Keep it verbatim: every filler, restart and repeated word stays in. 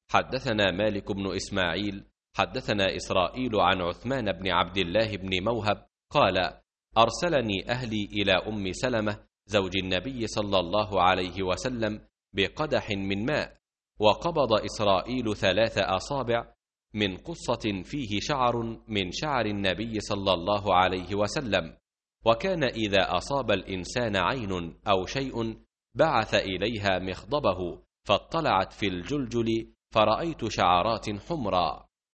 حدثنا مالك بن إسماعيل حدثنا إسرائيل عن عثمان بن عبد الله بن موهب قال: أرسلني أهلي إلى أم سلمة زوج النبي صلى الله عليه وسلم بقدح من ماء، وقبض إسرائيل ثلاث أصابع من قصة فيه شعر من شعر النبي صلى الله عليه وسلم، وكان إذا أصاب الإنسان عين أو شيء بعث إليها مخضبه، فاطلعت في الجلجل فرأيت شعرات حمرا.